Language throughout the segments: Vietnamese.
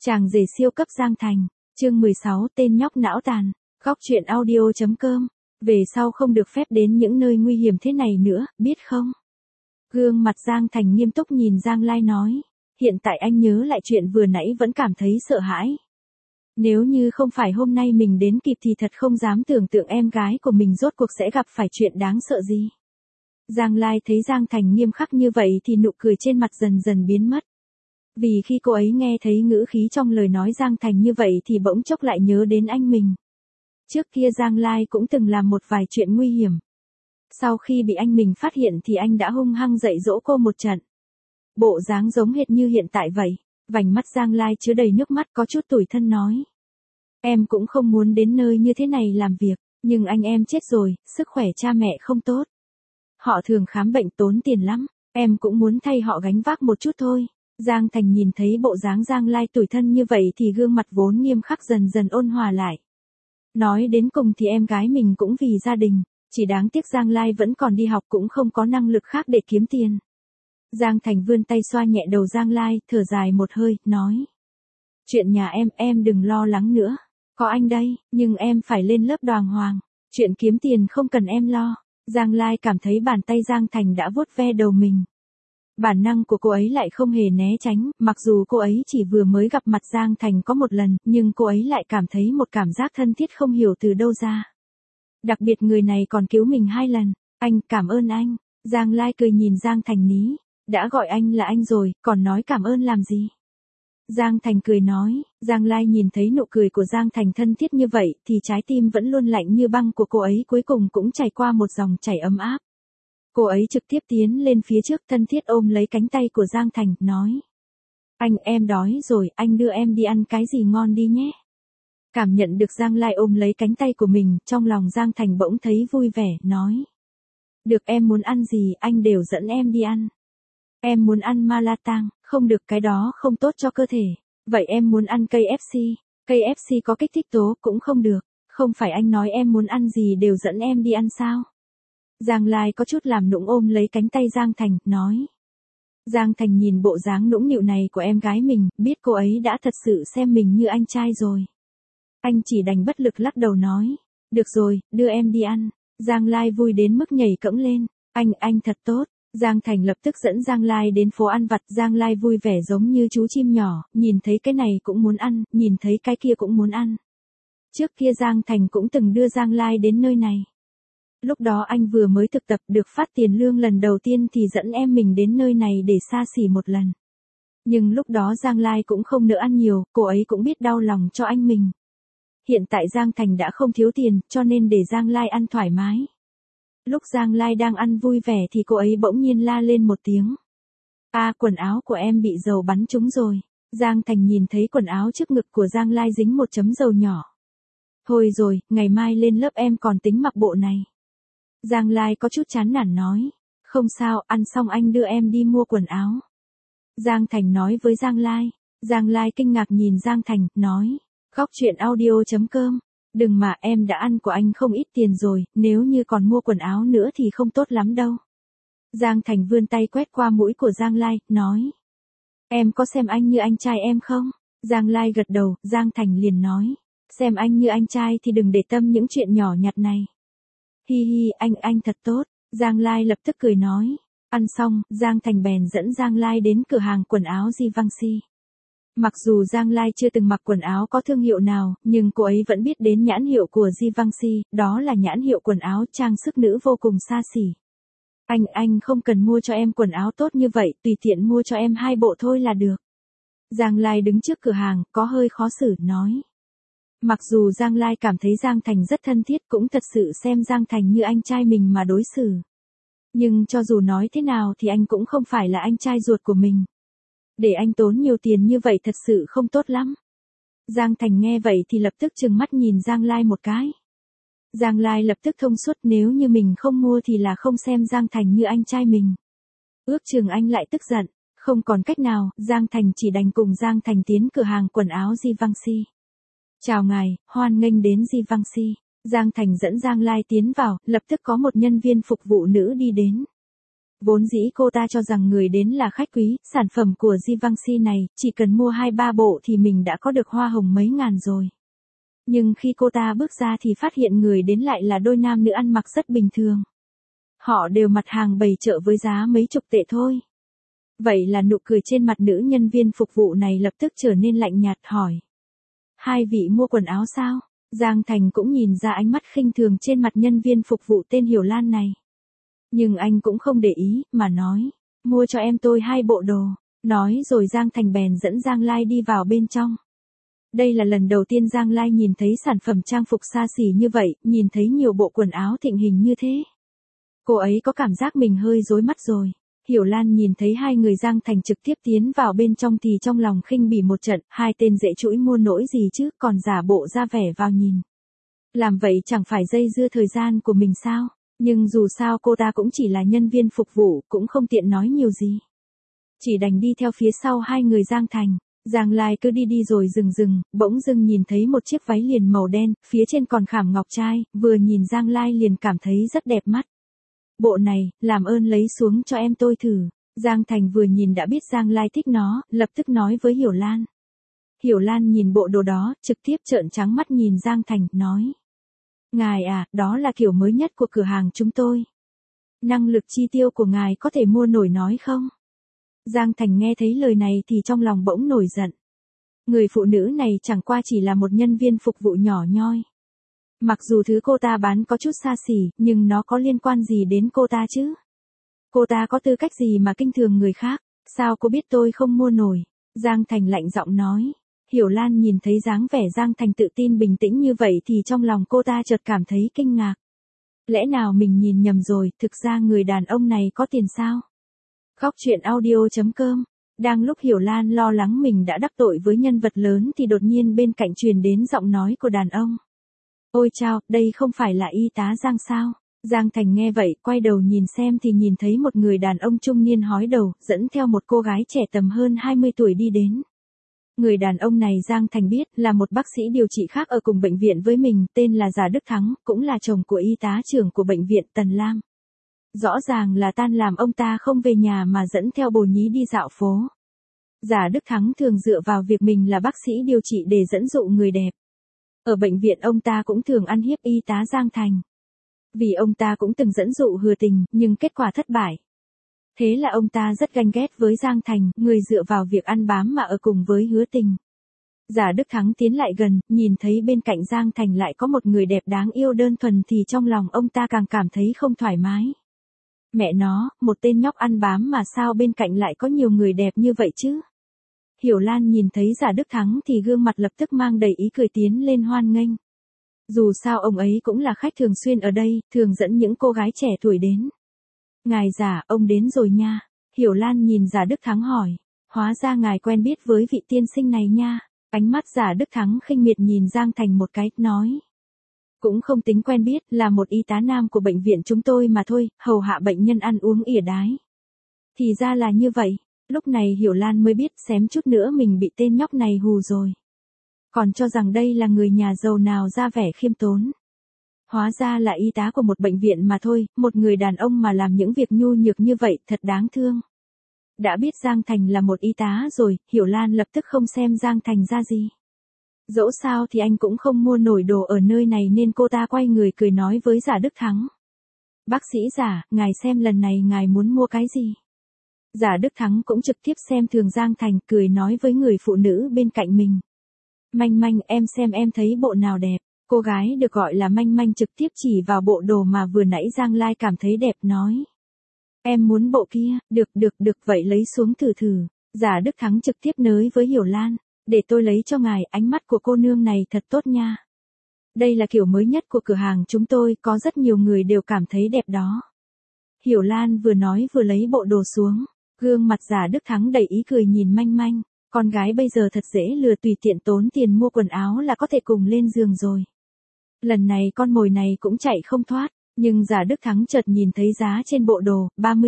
Chàng rể siêu cấp Giang Thành, chương 16 tên nhóc não tàn, góc truyện audio.com, về sau không được phép đến những nơi nguy hiểm thế này nữa, biết không? Gương mặt Giang Thành nghiêm túc nhìn Giang Lai nói, hiện tại anh nhớ lại chuyện vừa nãy vẫn cảm thấy sợ hãi. Nếu như không phải hôm nay mình đến kịp thì thật không dám tưởng tượng em gái của mình rốt cuộc sẽ gặp phải chuyện đáng sợ gì. Giang Lai thấy Giang Thành nghiêm khắc như vậy thì nụ cười trên mặt dần dần biến mất. Vì khi cô ấy nghe thấy ngữ khí trong lời nói Giang Thành như vậy thì bỗng chốc lại nhớ đến anh mình. Trước kia Giang Lai cũng từng làm một vài chuyện nguy hiểm. Sau khi bị anh mình phát hiện thì anh đã hung hăng dạy dỗ cô một trận. Bộ dáng giống hệt như hiện tại vậy. Vành mắt Giang Lai chứa đầy nước mắt có chút tủi thân nói. Em cũng không muốn đến nơi như thế này làm việc, nhưng anh em chết rồi, sức khỏe cha mẹ không tốt. Họ thường khám bệnh tốn tiền lắm, em cũng muốn thay họ gánh vác một chút thôi. Giang Thành nhìn thấy bộ dáng Giang Lai tủi thân như vậy thì gương mặt vốn nghiêm khắc dần dần ôn hòa lại. Nói đến cùng thì em gái mình cũng vì gia đình, chỉ đáng tiếc Giang Lai vẫn còn đi học cũng không có năng lực khác để kiếm tiền. Giang Thành vươn tay xoa nhẹ đầu Giang Lai, thở dài một hơi, nói. Chuyện nhà em đừng lo lắng nữa. Có anh đây, nhưng em phải lên lớp đàng hoàng. Chuyện kiếm tiền không cần em lo. Giang Lai cảm thấy bàn tay Giang Thành đã vuốt ve đầu mình. Bản năng của cô ấy lại không hề né tránh, mặc dù cô ấy chỉ vừa mới gặp mặt Giang Thành có một lần, nhưng cô ấy lại cảm thấy một cảm giác thân thiết không hiểu từ đâu ra. Đặc biệt người này còn cứu mình 2 lần. Anh, cảm ơn anh. Giang Lai cười nhìn Giang Thành ní. Đã gọi anh là anh rồi, còn nói cảm ơn làm gì? Giang Thành cười nói, Giang Lai nhìn thấy nụ cười của Giang Thành thân thiết như vậy thì trái tim vẫn luôn lạnh như băng của cô ấy cuối cùng cũng chảy qua một dòng chảy ấm áp. Cô ấy trực tiếp tiến lên phía trước thân thiết ôm lấy cánh tay của Giang Thành, nói. Anh, em đói rồi, anh đưa em đi ăn cái gì ngon đi nhé. Cảm nhận được Giang Lai ôm lấy cánh tay của mình, trong lòng Giang Thành bỗng thấy vui vẻ, nói. Được, em muốn ăn gì, anh đều dẫn em đi ăn. Em muốn ăn ma la tang, không được, cái đó không tốt cho cơ thể. Vậy em muốn ăn KFC. KFC có kích thích tố cũng không được. Không phải anh nói em muốn ăn gì đều dẫn em đi ăn sao? Giang Lai có chút làm nũng ôm lấy cánh tay Giang Thành, nói. Giang Thành nhìn bộ dáng nũng nịu này của em gái mình, biết cô ấy đã thật sự xem mình như anh trai rồi. Anh chỉ đành bất lực lắc đầu nói. Được rồi, đưa em đi ăn. Giang Lai vui đến mức nhảy cẫng lên. Anh thật tốt. Giang Thành lập tức dẫn Giang Lai đến phố ăn vặt. Giang Lai vui vẻ giống như chú chim nhỏ, nhìn thấy cái này cũng muốn ăn, nhìn thấy cái kia cũng muốn ăn. Trước kia Giang Thành cũng từng đưa Giang Lai đến nơi này. Lúc đó anh vừa mới thực tập được phát tiền lương lần đầu tiên thì dẫn em mình đến nơi này để xa xỉ một lần. Nhưng lúc đó Giang Lai cũng không nỡ ăn nhiều, cô ấy cũng biết đau lòng cho anh mình. Hiện tại Giang Thành đã không thiếu tiền, cho nên để Giang Lai ăn thoải mái. Lúc Giang Lai đang ăn vui vẻ thì cô ấy bỗng nhiên la lên một tiếng. Quần áo của em bị dầu bắn trúng rồi. Giang Thành nhìn thấy quần áo trước ngực của Giang Lai dính một chấm dầu nhỏ. Thôi rồi, ngày mai lên lớp em còn tính mặc bộ này. Giang Lai có chút chán nản nói. Không sao, ăn xong anh đưa em đi mua quần áo. Giang Thành nói với Giang Lai. Giang Lai kinh ngạc nhìn Giang Thành, nói. Góc truyện audio.com. Đừng mà, em đã ăn của anh không ít tiền rồi, nếu như còn mua quần áo nữa thì không tốt lắm đâu. Giang Thành vươn tay quét qua mũi của Giang Lai, nói. Em có xem anh như anh trai em không? Giang Lai gật đầu, Giang Thành liền nói. Xem anh như anh trai thì đừng để tâm những chuyện nhỏ nhặt này. Hi hi, anh thật tốt. Giang Lai lập tức cười nói. Ăn xong, Giang Thành bèn dẫn Giang Lai đến cửa hàng quần áo Givenchy. Mặc dù Giang Lai chưa từng mặc quần áo có thương hiệu nào, nhưng cô ấy vẫn biết đến nhãn hiệu của Givenchy, đó là nhãn hiệu quần áo trang sức nữ vô cùng xa xỉ. Anh không cần mua cho em quần áo tốt như vậy, tùy tiện mua cho em 2 bộ thôi là được. Giang Lai đứng trước cửa hàng, có hơi khó xử, nói. Mặc dù Giang Lai cảm thấy Giang Thành rất thân thiết cũng thật sự xem Giang Thành như anh trai mình mà đối xử. Nhưng cho dù nói thế nào thì anh cũng không phải là anh trai ruột của mình. Để anh tốn nhiều tiền như vậy thật sự không tốt lắm. Giang Thành nghe vậy thì lập tức trừng mắt nhìn Giang Lai một cái. Giang Lai lập tức thông suốt, nếu như mình không mua thì là không xem Giang Thành như anh trai mình. Ước chừng anh lại tức giận, không còn cách nào, Giang Thành chỉ đành cùng Giang Thành tiến cửa hàng quần áo Givenchy. Chào ngài, hoan nghênh đến Givenchy. Giang Thành dẫn Giang Lai tiến vào, lập tức có một nhân viên phục vụ nữ đi đến. Vốn dĩ cô ta cho rằng người đến là khách quý, sản phẩm của Givenchy này, chỉ cần mua 2-3 bộ thì mình đã có được hoa hồng mấy ngàn rồi. Nhưng khi cô ta bước ra thì phát hiện người đến lại là đôi nam nữ ăn mặc rất bình thường. Họ đều mặt hàng bày chợ với giá mấy chục tệ thôi. Vậy là nụ cười trên mặt nữ nhân viên phục vụ này lập tức trở nên lạnh nhạt hỏi. Hai vị mua quần áo sao? Giang Thành cũng nhìn ra ánh mắt khinh thường trên mặt nhân viên phục vụ tên Hiểu Lan này. Nhưng anh cũng không để ý, mà nói, mua cho em tôi 2 bộ đồ. Nói rồi Giang Thành bèn dẫn Giang Lai đi vào bên trong. Đây là lần đầu tiên Giang Lai nhìn thấy sản phẩm trang phục xa xỉ như vậy, nhìn thấy nhiều bộ quần áo thịnh hình như thế. Cô ấy có cảm giác mình hơi rối mắt rồi. Hiểu Lan nhìn thấy hai người Giang Thành trực tiếp tiến vào bên trong thì trong lòng khinh bỉ một trận, hai tên dễ chũi mua nỗi gì chứ, còn giả bộ ra vẻ vào nhìn. Làm vậy chẳng phải dây dưa thời gian của mình sao, nhưng dù sao cô ta cũng chỉ là nhân viên phục vụ, cũng không tiện nói nhiều gì. Chỉ đành đi theo phía sau hai người Giang Thành. Giang Lai cứ đi đi rồi dừng, bỗng dưng nhìn thấy một chiếc váy liền màu đen, phía trên còn khảm ngọc trai, vừa nhìn Giang Lai liền cảm thấy rất đẹp mắt. Bộ này, làm ơn lấy xuống cho em tôi thử. Giang Thành vừa nhìn đã biết Giang Lai thích nó, lập tức nói với Hiểu Lan. Hiểu Lan nhìn bộ đồ đó, trực tiếp trợn trắng mắt nhìn Giang Thành, nói. Ngài à, đó là kiểu mới nhất của cửa hàng chúng tôi. Năng lực chi tiêu của ngài có thể mua nổi nói không? Giang Thành nghe thấy lời này thì trong lòng bỗng nổi giận. Người phụ nữ này chẳng qua chỉ là một nhân viên phục vụ nhỏ nhoi. Mặc dù thứ cô ta bán có chút xa xỉ, nhưng nó có liên quan gì đến cô ta chứ? Cô ta có tư cách gì mà kinh thường người khác? Sao cô biết tôi không mua nổi? Giang Thành lạnh giọng nói. Hiểu Lan nhìn thấy dáng vẻ Giang Thành tự tin bình tĩnh như vậy thì trong lòng cô ta chợt cảm thấy kinh ngạc. Lẽ nào mình nhìn nhầm rồi, thực ra người đàn ông này có tiền sao? Góc truyện audio.com. Đang lúc Hiểu Lan lo lắng mình đã đắc tội với nhân vật lớn thì đột nhiên bên cạnh truyền đến giọng nói của đàn ông. Ôi chao, đây không phải là y tá Giang sao? Giang Thành nghe vậy, quay đầu nhìn xem thì nhìn thấy một người đàn ông trung niên hói đầu, dẫn theo một cô gái trẻ tầm hơn 20 tuổi đi đến. Người đàn ông này Giang Thành biết là một bác sĩ điều trị khác ở cùng bệnh viện với mình, tên là Giả Đức Thắng, cũng là chồng của y tá trưởng của bệnh viện Tần Lam. Rõ ràng là tan làm ông ta không về nhà mà dẫn theo bồ nhí đi dạo phố. Giả Đức Thắng thường dựa vào việc mình là bác sĩ điều trị để dẫn dụ người đẹp. Ở bệnh viện ông ta cũng thường ăn hiếp y tá Giang Thành. Vì ông ta cũng từng dẫn dụ Hứa Tình, nhưng kết quả thất bại. Thế là ông ta rất ganh ghét với Giang Thành, người dựa vào việc ăn bám mà ở cùng với Hứa Tình. Giả Đức Thắng tiến lại gần, nhìn thấy bên cạnh Giang Thành lại có một người đẹp đáng yêu đơn thuần thì trong lòng ông ta càng cảm thấy không thoải mái. Mẹ nó, một tên nhóc ăn bám mà sao bên cạnh lại có nhiều người đẹp như vậy chứ? Hiểu Lan nhìn thấy Giả Đức Thắng thì gương mặt lập tức mang đầy ý cười tiến lên hoan nghênh. Dù sao ông ấy cũng là khách thường xuyên ở đây, thường dẫn những cô gái trẻ tuổi đến. Ngài Giả, ông đến rồi nha. Hiểu Lan nhìn Giả Đức Thắng hỏi. Hóa ra ngài quen biết với vị tiên sinh này nha. Ánh mắt Giả Đức Thắng khinh miệt nhìn Giang Thành một cái, nói. Cũng không tính quen biết, là một y tá nam của bệnh viện chúng tôi mà thôi, hầu hạ bệnh nhân ăn uống ỉa đái. Thì ra là như vậy, lúc này Hiểu Lan mới biết xém chút nữa mình bị tên nhóc này hù rồi. Còn cho rằng đây là người nhà giàu nào ra vẻ khiêm tốn. Hóa ra là y tá của một bệnh viện mà thôi, một người đàn ông mà làm những việc nhu nhược như vậy thật đáng thương. Đã biết Giang Thành là một y tá rồi, Hiểu Lan lập tức không xem Giang Thành ra gì. Dẫu sao thì anh cũng không mua nổi đồ ở nơi này nên cô ta quay người cười nói với Giả Đức Thắng. Bác sĩ Giả, ngài xem lần này ngài muốn mua cái gì? Giả Đức Thắng cũng trực tiếp xem thường Giang Thành, cười nói với người phụ nữ bên cạnh mình. Manh Manh, em xem em thấy bộ nào đẹp. Cô gái được gọi là Manh Manh trực tiếp chỉ vào bộ đồ mà vừa nãy Giang Lai cảm thấy đẹp nói. Em muốn bộ kia, được vậy lấy xuống thử thử. Giả Đức Thắng trực tiếp nới với Hiểu Lan. Để tôi lấy cho ngài, ánh mắt của cô nương này thật tốt nha. Đây là kiểu mới nhất của cửa hàng chúng tôi, có rất nhiều người đều cảm thấy đẹp đó. Hiểu Lan vừa nói vừa lấy bộ đồ xuống. Gương mặt Giả Đức Thắng đầy ý cười nhìn Manh Manh. Con gái bây giờ thật dễ lừa, tùy tiện tốn tiền mua quần áo là có thể cùng lên giường rồi. Lần này con mồi này cũng chạy không thoát. Nhưng Giả Đức Thắng chợt nhìn thấy giá trên bộ đồ,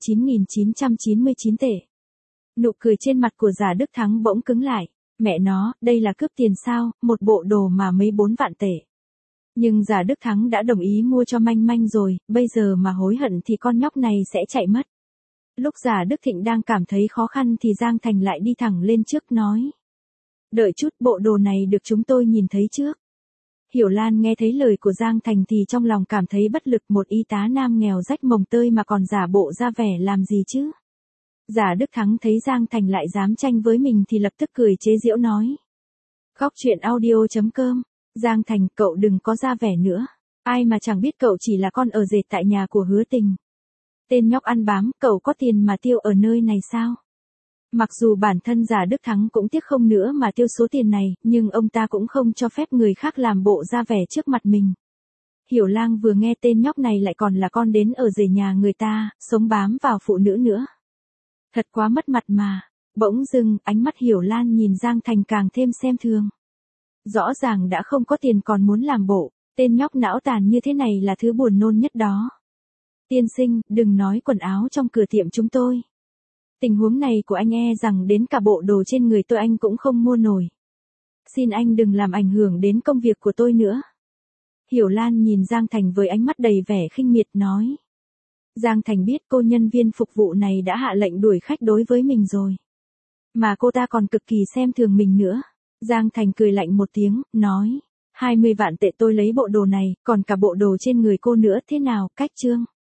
39.999 tệ. Nụ cười trên mặt của Giả Đức Thắng bỗng cứng lại. Mẹ nó, đây là cướp tiền sao, một bộ đồ mà mấy 4 vạn tệ. Nhưng Giả Đức Thắng đã đồng ý mua cho Manh Manh rồi, bây giờ mà hối hận thì con nhóc này sẽ chạy mất. Lúc Giả Đức Thịnh đang cảm thấy khó khăn thì Giang Thành lại đi thẳng lên trước nói. Đợi chút, bộ đồ này được chúng tôi nhìn thấy trước. Hiểu Lan nghe thấy lời của Giang Thành thì trong lòng cảm thấy bất lực, một y tá nam nghèo rách mồng tơi mà còn giả bộ ra vẻ làm gì chứ. Giả Đức Thắng thấy Giang Thành lại dám tranh với mình thì lập tức cười chế giễu nói. Góc truyện audio.com, Giang Thành, cậu đừng có ra vẻ nữa. Ai mà chẳng biết cậu chỉ là con ở dệt tại nhà của Hứa Tình. Tên nhóc ăn bám, cậu có tiền mà tiêu ở nơi này sao? Mặc dù bản thân Giả Đức Thắng cũng tiếc không nữa mà tiêu số tiền này, nhưng ông ta cũng không cho phép người khác làm bộ ra vẻ trước mặt mình. Hiểu Lang vừa nghe tên nhóc này lại còn là con đến ở rể nhà người ta, sống bám vào phụ nữ nữa. Thật quá mất mặt mà. Bỗng dưng, ánh mắt Hiểu Lan nhìn Giang Thành càng thêm xem thường. Rõ ràng đã không có tiền còn muốn làm bộ, tên nhóc não tàn như thế này là thứ buồn nôn nhất đó. Tiên sinh, đừng nói quần áo trong cửa tiệm chúng tôi. Tình huống này của anh e rằng đến cả bộ đồ trên người tôi anh cũng không mua nổi. Xin anh đừng làm ảnh hưởng đến công việc của tôi nữa. Hiểu Lan nhìn Giang Thành với ánh mắt đầy vẻ khinh miệt nói. Giang Thành biết cô nhân viên phục vụ này đã hạ lệnh đuổi khách đối với mình rồi. Mà cô ta còn cực kỳ xem thường mình nữa. Giang Thành cười lạnh một tiếng, nói. 20 vạn tệ tôi lấy bộ đồ này, còn cả bộ đồ trên người cô nữa, thế nào, cách trương?